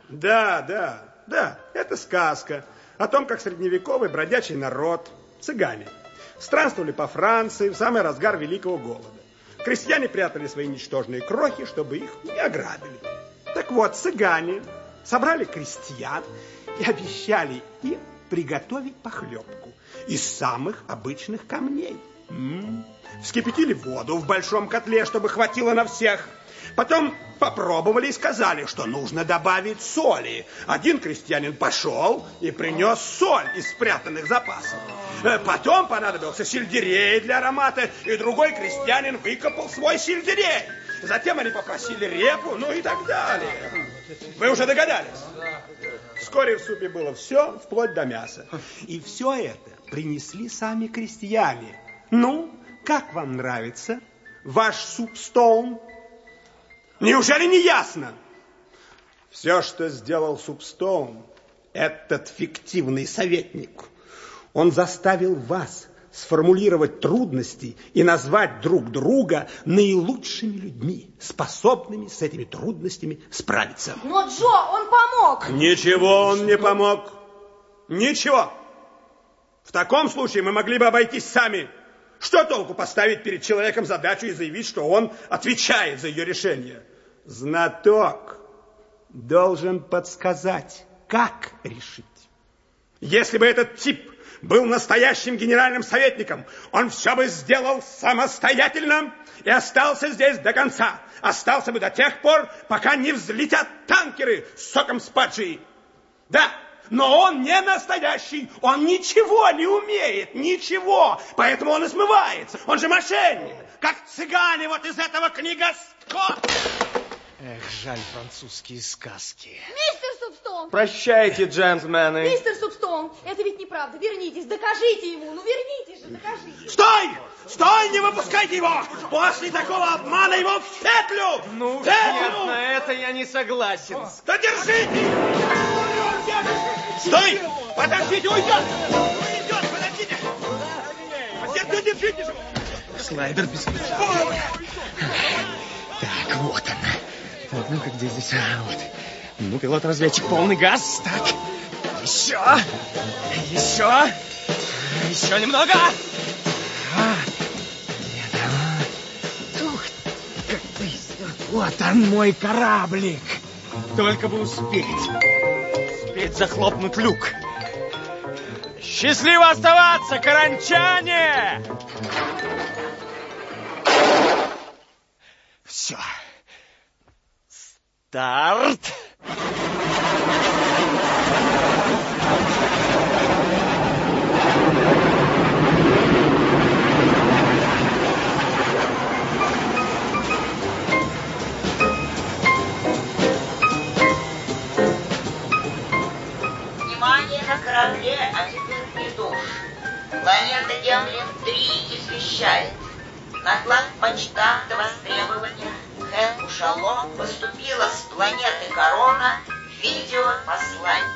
Да, это сказка о том, как средневековый бродячий народ, цыгане, странствовали по Франции в самый разгар Великого голода. Крестьяне прятали свои ничтожные крохи, чтобы их не ограбили. Так вот, цыгане собрали крестьян и обещали им приготовить похлебку из самых обычных камней. Вскипятили воду в большом котле, чтобы хватило на всех. Потом попробовали и сказали, что нужно добавить соли. Один крестьянин пошел и принес соль из спрятанных запасов. Потом понадобился сельдерей для аромата, и другой крестьянин выкопал свой сельдерей. Затем они попросили репу, ну и так далее. Вы уже догадались? Вскоре в супе было все, вплоть до мяса. И все это принесли сами крестьяне. Ну, как вам нравится ваш суп-стоун? Неужели не ясно? Все, что сделал Супстоун, этот фиктивный советник, он заставил вас сформулировать трудности и назвать друг друга наилучшими людьми, способными с этими трудностями справиться. Но Джо, он помог. Ничего он не помог. Ничего. В таком случае мы могли бы обойтись сами. Что толку поставить перед человеком задачу и заявить, что он отвечает за ее решение? Знаток должен подсказать, как решить. Если бы этот тип был настоящим генеральным советником, он все бы сделал самостоятельно и остался здесь до конца. Остался бы до тех пор, пока не взлетят танкеры с соком спаджи. Да, но он не настоящий, он ничего не умеет, ничего, поэтому он и смывается, он же мошенник, как цыгане вот из этого книгоскопа. Эх, жаль французские сказки. Мистер Супстоун! Прощайте, джентльмены. Мистер Супстоун, это ведь неправда. Вернитесь, докажите ему. Ну, вернитесь же, докажите. Стой! Стой, не выпускайте его! После такого обмана его в петлю! Ну, нет, на это я не согласен. Да держите! Стой! Подождите, уйдет! Уйдет, подождите! Держите же! Слайдер без ключа. Так, вот она. Так, ну-ка, где здесь? Вот. Ну, пилот-разведчик, полный газ. Так, еще. Еще немного. Ух, как быстро. Вот он, мой кораблик. Только бы успеть захлопнуть люк. Счастливо оставаться, каранчане! Все. Старт! Внимание на корабле, антипирный душ. Планета Демлин-3 извещает. На главпочтах до востребования Хэн Ушалом поступило с планеты Корона видеопослание.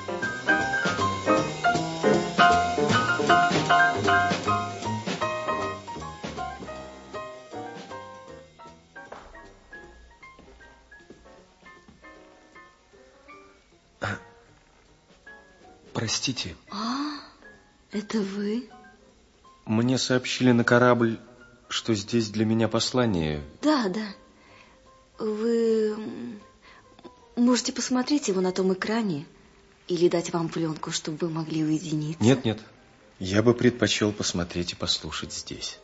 Простите. Это вы? Мне сообщили на корабль, что здесь для меня послание. Да. Вы можете посмотреть его на том экране или дать вам пленку, чтобы вы могли уединиться? Нет. Я бы предпочел посмотреть и послушать здесь.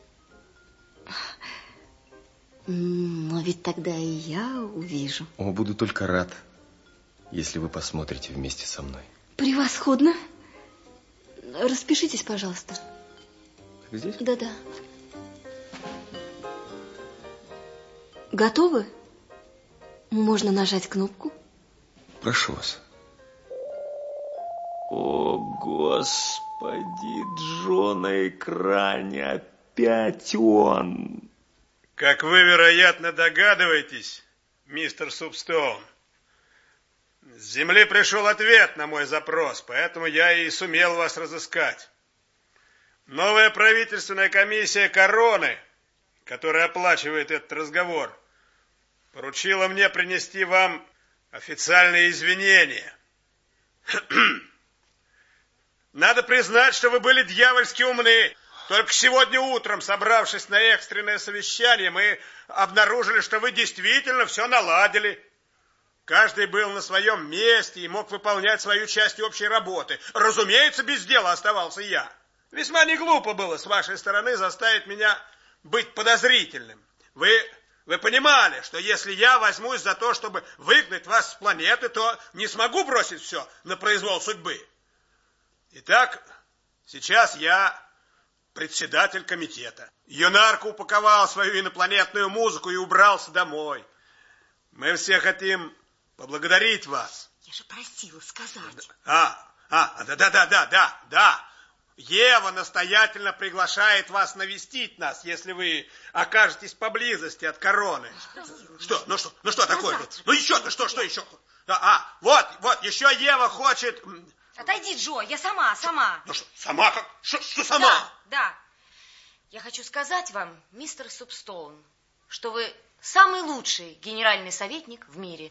Но ведь тогда и я увижу. Буду только рад, если вы посмотрите вместе со мной. Превосходно. Распишитесь, пожалуйста. Здесь? Да. Готовы? Можно нажать кнопку. Прошу вас. О, Господи, Джо на экране, опять он. Как вы, вероятно, догадываетесь, мистер Супстоун, с Земли пришел ответ на мой запрос, поэтому я и сумел вас разыскать. Новая правительственная комиссия Короны, которая оплачивает этот разговор, поручила мне принести вам официальные извинения Надо признать, что вы были дьявольски умны. Только сегодня утром, собравшись на экстренное совещание, мы обнаружили, что вы действительно все наладили. Каждый был на своем месте и мог выполнять свою часть общей работы. Разумеется, без дела оставался я. Весьма не глупо было с вашей стороны заставить меня быть подозрительным. Вы понимали, что если я возьмусь за то, чтобы выгнать вас с планеты, то не смогу бросить все на произвол судьбы. Итак, сейчас я председатель комитета. Юнарка упаковал свою инопланетную музыку и убрался домой. Мы все хотим поблагодарить вас. Я же просила сказать. Да. Ева настоятельно приглашает вас навестить нас, если вы окажетесь поблизости от короны. Что? Ну что такое? Ну еще-то, что еще? Вот, еще Ева хочет... Отойди, Джо, я сама. Ну что, сама как? Что сама? Да. Я хочу сказать вам, мистер Супстоун, что вы самый лучший генеральный советник в мире.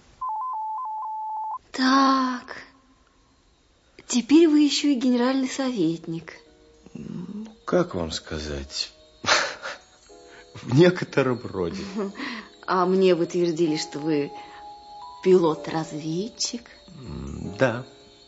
Так, теперь вы еще и генеральный советник. Ну, как вам сказать? В некотором роде. А мне вы твердили, что вы пилот-разведчик. Да.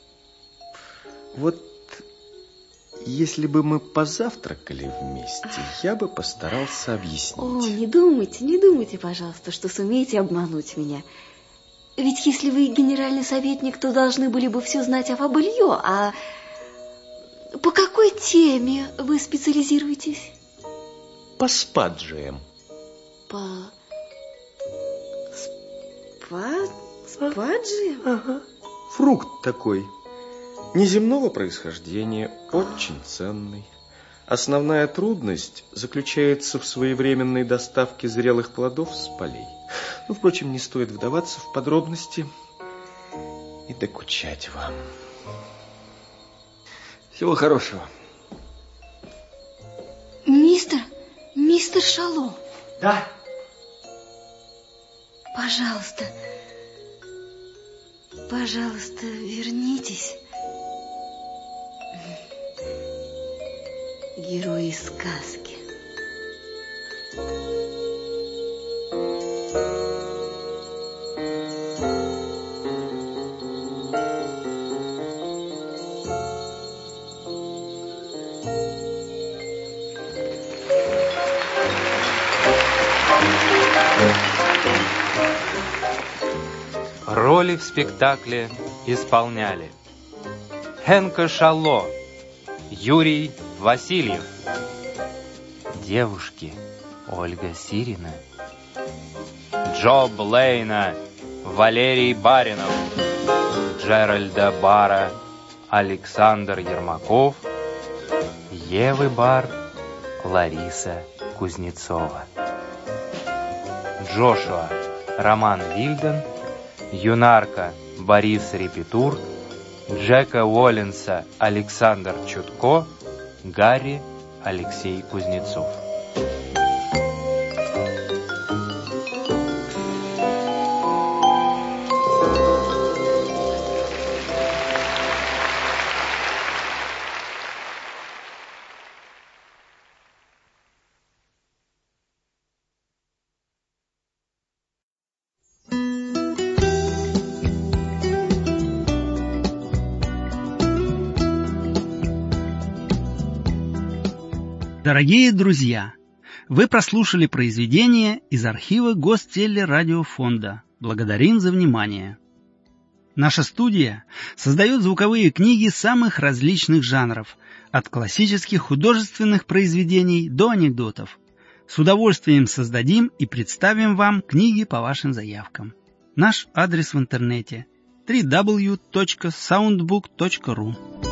Вот если бы мы позавтракали вместе, я бы постарался объяснить. О, не думайте, пожалуйста, что сумеете обмануть меня. Ведь если вы генеральный советник, то должны были бы все знать о Фабелье. А по какой теме вы специализируетесь? По спаджиям. Спаджиям? Ага. Фрукт такой. Неземного происхождения, очень ценный. Основная трудность заключается в своевременной доставке зрелых плодов с полей. Ну, впрочем, не стоит вдаваться в подробности и докучать вам. Всего хорошего. Мистер Шало. Да. Пожалуйста, вернитесь. Герои сказки. Роли в спектакле исполняли Хенка Шало, Юрий Васильев, девушки Ольга Сирина, Джо Блейна, Валерий Баринов, Джеральда Бара, Александр Ермаков, Евы Бар, Лариса Кузнецова, Джошуа Роман Вильден, Юнарка Борис Репетур, Джека Уолленса Александр Чутко, Гарри Алексей Кузнецов. Дорогие друзья, вы прослушали произведение из архива Гостелерадиофонда. Благодарим за внимание. Наша студия создает звуковые книги самых различных жанров, от классических художественных произведений до анекдотов. С удовольствием создадим и представим вам книги по вашим заявкам. Наш адрес в интернете www.soundbook.ru